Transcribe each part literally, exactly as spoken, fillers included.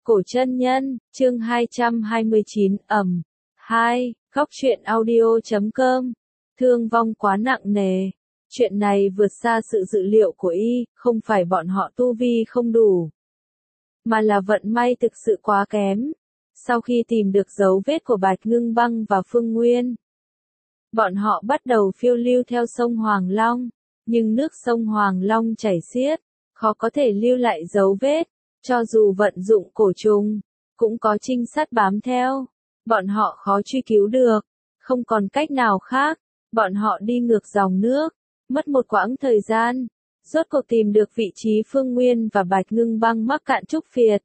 Cổ chân nhân, chương hai trăm hai mươi chín, ầm. hai. Góc truyện audio chấm com. Thương vong quá nặng nề. Chuyện này vượt xa sự dự liệu của y, không phải bọn họ tu vi không đủ, mà là vận may thực sự quá kém. Sau khi tìm được dấu vết của Bạch Ngưng Băng và Phương Nguyên, bọn họ bắt đầu phiêu lưu theo sông Hoàng Long, nhưng nước sông Hoàng Long chảy xiết, khó có thể lưu lại dấu vết. Cho dù vận dụng cổ trùng, cũng có trinh sát bám theo, bọn họ khó truy cứu được, không còn cách nào khác, bọn họ đi ngược dòng nước, mất một quãng thời gian, rốt cuộc tìm được vị trí Phương Nguyên và Bạch Ngưng Băng mắc cạn trúc phiệt.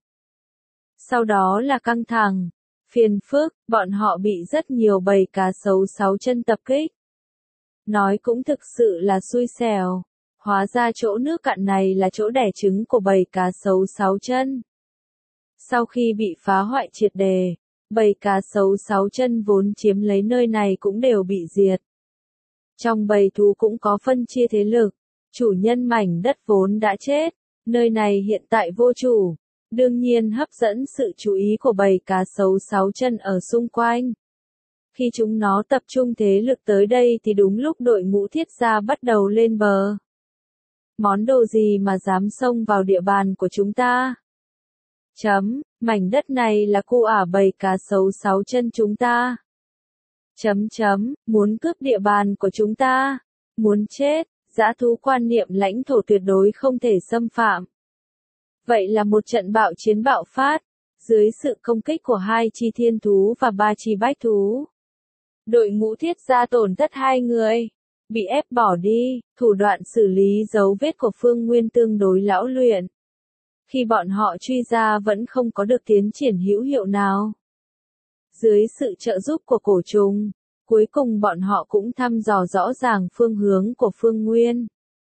Sau đó là căng thẳng, phiền phức, bọn họ bị rất nhiều bầy cá sấu sáu chân tập kích. Nói cũng thực sự là xui xẻo. Hóa ra chỗ nước cạn này là chỗ đẻ trứng của bầy cá sấu sáu chân. Sau khi bị phá hoại triệt đề, bầy cá sấu sáu chân vốn chiếm lấy nơi này cũng đều bị diệt. Trong bầy thú cũng có phân chia thế lực, chủ nhân mảnh đất vốn đã chết, nơi này hiện tại vô chủ, đương nhiên hấp dẫn sự chú ý của bầy cá sấu sáu chân ở xung quanh. Khi chúng nó tập trung thế lực tới đây thì đúng lúc đội ngũ thiết gia bắt đầu lên bờ. Món đồ gì mà dám xông vào địa bàn của chúng ta? Chấm, mảnh đất này là khu ả bầy cá sấu sáu chân chúng ta. Chấm chấm, muốn cướp địa bàn của chúng ta. Muốn chết, dã thú quan niệm lãnh thổ tuyệt đối không thể xâm phạm. Vậy là một trận bạo chiến bạo phát, dưới sự công kích của hai chi thiên thú và ba chi bách thú. Đội ngũ thiết gia tổn thất hai người, bị ép bỏ đi, thủ đoạn xử lý dấu vết của Phương Nguyên tương đối lão luyện. Khi bọn họ truy ra vẫn không có được tiến triển hữu hiệu nào. Dưới sự trợ giúp của cổ trùng, cuối cùng bọn họ cũng thăm dò rõ ràng phương hướng của Phương Nguyên.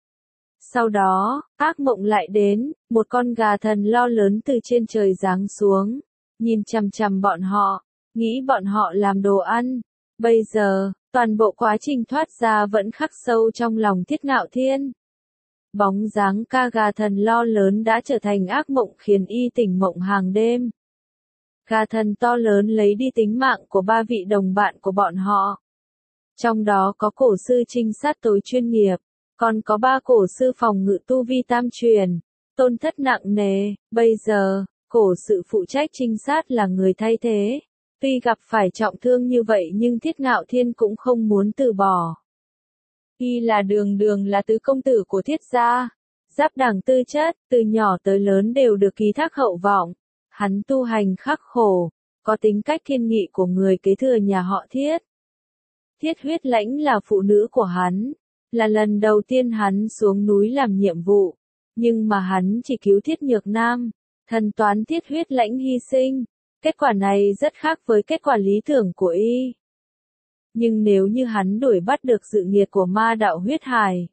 Sau đó, ác mộng lại đến, một con gà thần lo lớn từ trên trời giáng xuống, nhìn chằm chằm bọn họ, nghĩ bọn họ làm đồ ăn. Bây giờ, toàn bộ quá trình thoát ra vẫn khắc sâu trong lòng Thiết Ngạo Thiên. Bóng dáng ca gà thần lo lớn đã trở thành ác mộng khiến y tỉnh mộng hàng đêm. Gà thần to lớn lấy đi tính mạng của ba vị đồng bạn của bọn họ. Trong đó có cổ sư trinh sát tối chuyên nghiệp, còn có ba cổ sư phòng ngự tu vi tam truyền, tổn thất nặng nề. Bây giờ, cổ sự phụ trách trinh sát là người thay thế. Tuy gặp phải trọng thương như vậy nhưng Thiết Ngạo Thiên cũng không muốn từ bỏ. Y là đường đường là tứ công tử của Thiết gia, giáp đẳng tư chất, từ nhỏ tới lớn đều được ký thác hậu vọng. Hắn tu hành khắc khổ, có tính cách thiên nghị của người kế thừa nhà họ Thiết. Thiết Huyết Lãnh là phụ nữ của hắn, là lần đầu tiên hắn xuống núi làm nhiệm vụ, nhưng mà hắn chỉ cứu Thiết Nhược Nam, thần toán Thiết Huyết Lãnh hy sinh. Kết quả này rất khác với kết quả lý tưởng của y. Nhưng nếu như hắn đuổi bắt được sự nghiệt của ma đạo huyết hải,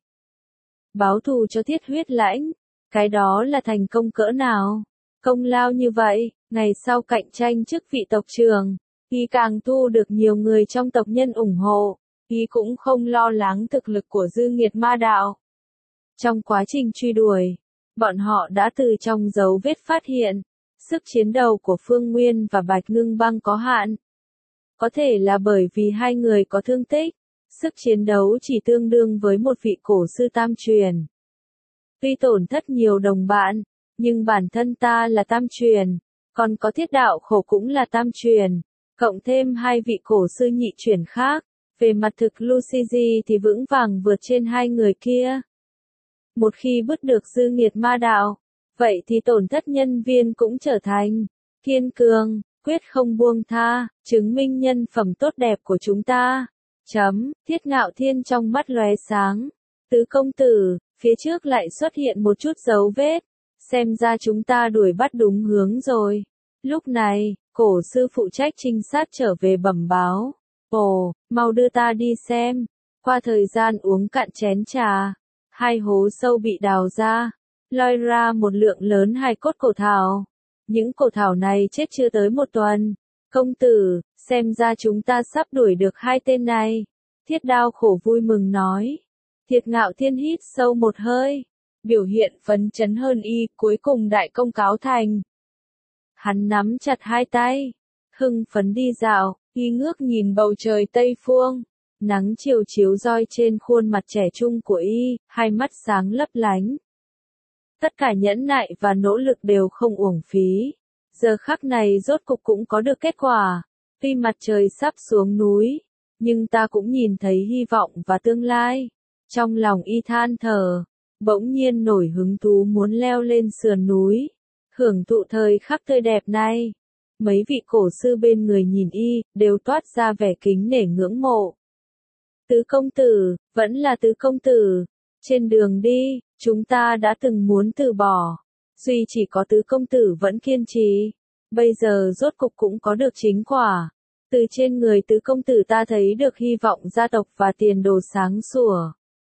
báo thù cho Thiết Huyết Lãnh, cái đó là thành công cỡ nào? Công lao như vậy, ngày sau cạnh tranh chức vị tộc trưởng, y càng thu được nhiều người trong tộc nhân ủng hộ, y cũng không lo lắng thực lực của dư nghiệt ma đạo. Trong quá trình truy đuổi, bọn họ đã từ trong dấu vết phát hiện, sức chiến đấu của Phương Nguyên và Bạch Ngưng Băng có hạn. Có thể là bởi vì hai người có thương tích, sức chiến đấu chỉ tương đương với một vị cổ sư tam truyền. Tuy tổn thất nhiều đồng bạn, nhưng bản thân ta là tam truyền, còn có Thiết Đạo Khổ cũng là tam truyền, cộng thêm hai vị cổ sư nhị truyền khác, về mặt thực Luciji thì vững vàng vượt trên hai người kia. Một khi bứt được dư nghiệt ma đạo, vậy thì tổn thất nhân viên cũng trở thành kiên cường, quyết không buông tha, chứng minh nhân phẩm tốt đẹp của chúng ta. Chấm, Thiết Ngạo Thiên trong mắt lóe sáng. Tứ công tử, phía trước lại xuất hiện một chút dấu vết, xem ra chúng ta đuổi bắt đúng hướng rồi. Lúc này, cổ sư phụ trách trinh sát trở về bẩm báo. Ồ, mau đưa ta đi xem. Qua thời gian uống cạn chén trà, hai hố sâu bị đào ra, lôi ra một lượng lớn hài cốt cổ thảo. Những cổ thảo này chết chưa tới một tuần. Công tử, xem ra chúng ta sắp đuổi được hai tên này. Thiết Đao Khổ vui mừng nói. Thiết Ngạo Thiên hít sâu một hơi, biểu hiện phấn chấn hơn y, cuối cùng đại công cáo thành. Hắn nắm chặt hai tay, hưng phấn đi dạo, y ngước nhìn bầu trời Tây Phương. Nắng chiều chiếu roi trên khuôn mặt trẻ trung của y, hai mắt sáng lấp lánh. Tất cả nhẫn nại và nỗ lực đều không uổng phí. Giờ khắc này rốt cục cũng có được kết quả. Tuy mặt trời sắp xuống núi, nhưng ta cũng nhìn thấy hy vọng và tương lai. Trong lòng y than thở, bỗng nhiên nổi hứng thú muốn leo lên sườn núi, hưởng thụ thời khắc tươi đẹp này. Mấy vị cổ sư bên người nhìn y, đều toát ra vẻ kính nể ngưỡng mộ. Tứ công tử, vẫn là tứ công tử. Trên đường đi, chúng ta đã từng muốn từ bỏ. Duy chỉ có tứ công tử vẫn kiên trì. Bây giờ rốt cục cũng có được chính quả. Từ trên người tứ công tử ta thấy được hy vọng gia tộc và tiền đồ sáng sủa.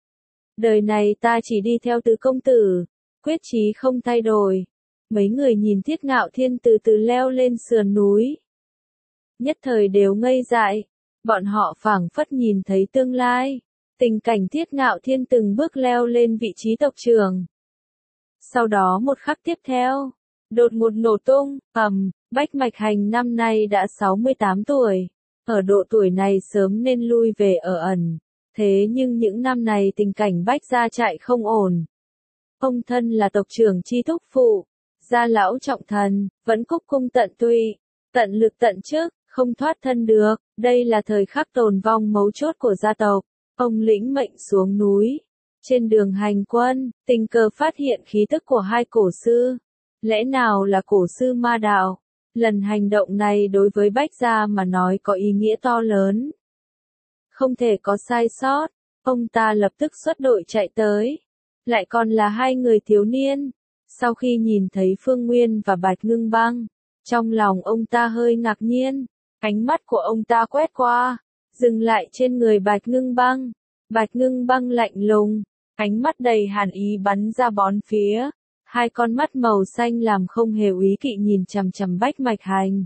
Đời này ta chỉ đi theo tứ công tử, quyết chí không thay đổi. Mấy người nhìn Thiết Ngạo Thiên từ từ leo lên sườn núi. Nhất thời đều ngây dại, bọn họ phảng phất nhìn thấy tương lai. Tình cảnh Thiết Ngạo Thiên từng bước leo lên vị trí tộc trưởng. Sau đó một khắc tiếp theo, đột ngột nổ tung, ầm, Bách Mạch Hành năm nay đã sáu mươi tám tuổi. Ở độ tuổi này sớm nên lui về ở ẩn. Thế nhưng những năm này tình cảnh Bách gia trại không ổn. Ông thân là tộc trưởng chi thúc phụ, gia lão trọng thần, vẫn cúc cung tận tụy, tận lực tận chức, không thoát thân được. Đây là thời khắc tồn vong mấu chốt của gia tộc. Ông lĩnh mệnh xuống núi. Trên đường hành quân, tình cờ phát hiện khí tức của hai cổ sư. Lẽ nào là cổ sư ma đạo? Lần hành động này đối với Bách gia mà nói có ý nghĩa to lớn. Không thể có sai sót, ông ta lập tức xuất đội chạy tới. Lại còn là hai người thiếu niên. Sau khi nhìn thấy Phương Nguyên và Bạch Ngưng Băng, trong lòng ông ta hơi ngạc nhiên. Ánh mắt của ông ta quét qua, dừng lại trên người Bạch Ngưng Băng. Bạch Ngưng Băng lạnh lùng, ánh mắt đầy hàn ý bắn ra bốn phía. Hai con mắt màu xanh làm không hề úy kỵ nhìn chằm chằm Bách Mạch Hành.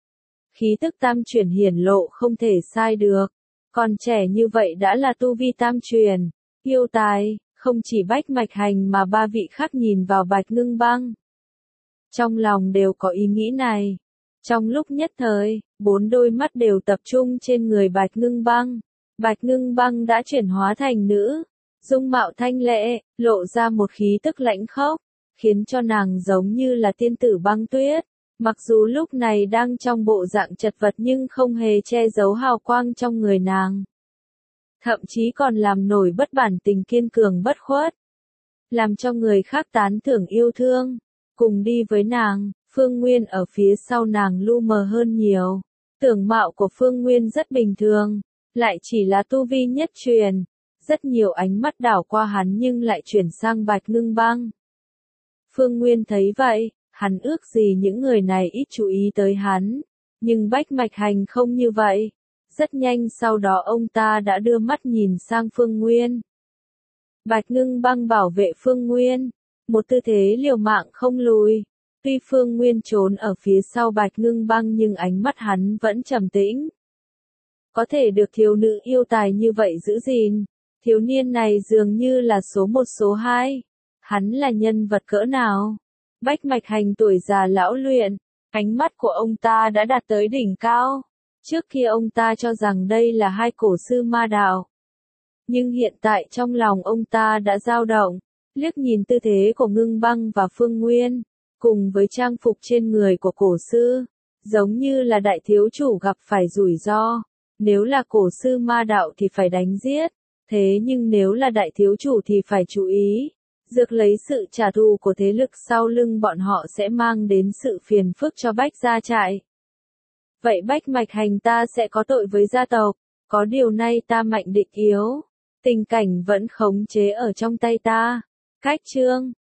Khí tức tam chuyển hiển lộ không thể sai được. Còn trẻ như vậy đã là tu vi tam truyền, yêu tài, không chỉ Bách Mạch Hành mà ba vị khác nhìn vào Bạch Ngưng Băng. Trong lòng đều có ý nghĩ này. Trong lúc nhất thời, bốn đôi mắt đều tập trung trên người Bạch Ngưng Băng. Bạch Ngưng Băng đã chuyển hóa thành nữ, dung mạo thanh lệ, lộ ra một khí tức lãnh khốc, khiến cho nàng giống như là tiên tử băng tuyết. Mặc dù lúc này đang trong bộ dạng chật vật nhưng không hề che giấu hào quang trong người nàng. Thậm chí còn làm nổi bất bản tình kiên cường bất khuất. Làm cho người khác tán thưởng yêu thương. Cùng đi với nàng, Phương Nguyên ở phía sau nàng lu mờ hơn nhiều. Tưởng mạo của Phương Nguyên rất bình thường, lại chỉ là tu vi nhất truyền. Rất nhiều ánh mắt đảo qua hắn nhưng lại chuyển sang Bạch Ngưng Băng. Phương Nguyên thấy vậy, hắn ước gì những người này ít chú ý tới hắn. Nhưng Bách Mạch Hành không như vậy. Rất nhanh sau đó ông ta đã đưa mắt nhìn sang Phương Nguyên. Bạch Ngưng Băng bảo vệ Phương Nguyên. Một tư thế liều mạng không lùi. Tuy Phương Nguyên trốn ở phía sau Bạch Ngưng Băng nhưng ánh mắt hắn vẫn trầm tĩnh. Có thể được thiếu nữ yêu tài như vậy giữ gìn. Thiếu niên này dường như là số một số hai. Hắn là nhân vật cỡ nào? Bách Mạch Hành tuổi già lão luyện. Ánh mắt của ông ta đã đạt tới đỉnh cao. Trước kia ông ta cho rằng đây là hai cổ sư ma đạo. Nhưng hiện tại trong lòng ông ta đã dao động. Liếc nhìn tư thế của Ngưng Băng và Phương Nguyên, cùng với trang phục trên người của cổ sư, giống như là đại thiếu chủ gặp phải rủi ro. Nếu là cổ sư ma đạo thì phải đánh giết, thế nhưng nếu là đại thiếu chủ thì phải chú ý. Dược lấy sự trả thù của thế lực sau lưng bọn họ sẽ mang đến sự phiền phức cho Bách gia trại. Vậy Bách Mạch Hành ta sẽ có tội với gia tộc, có điều nay ta mạnh địch yếu. Tình cảnh vẫn khống chế ở trong tay ta. Cách chương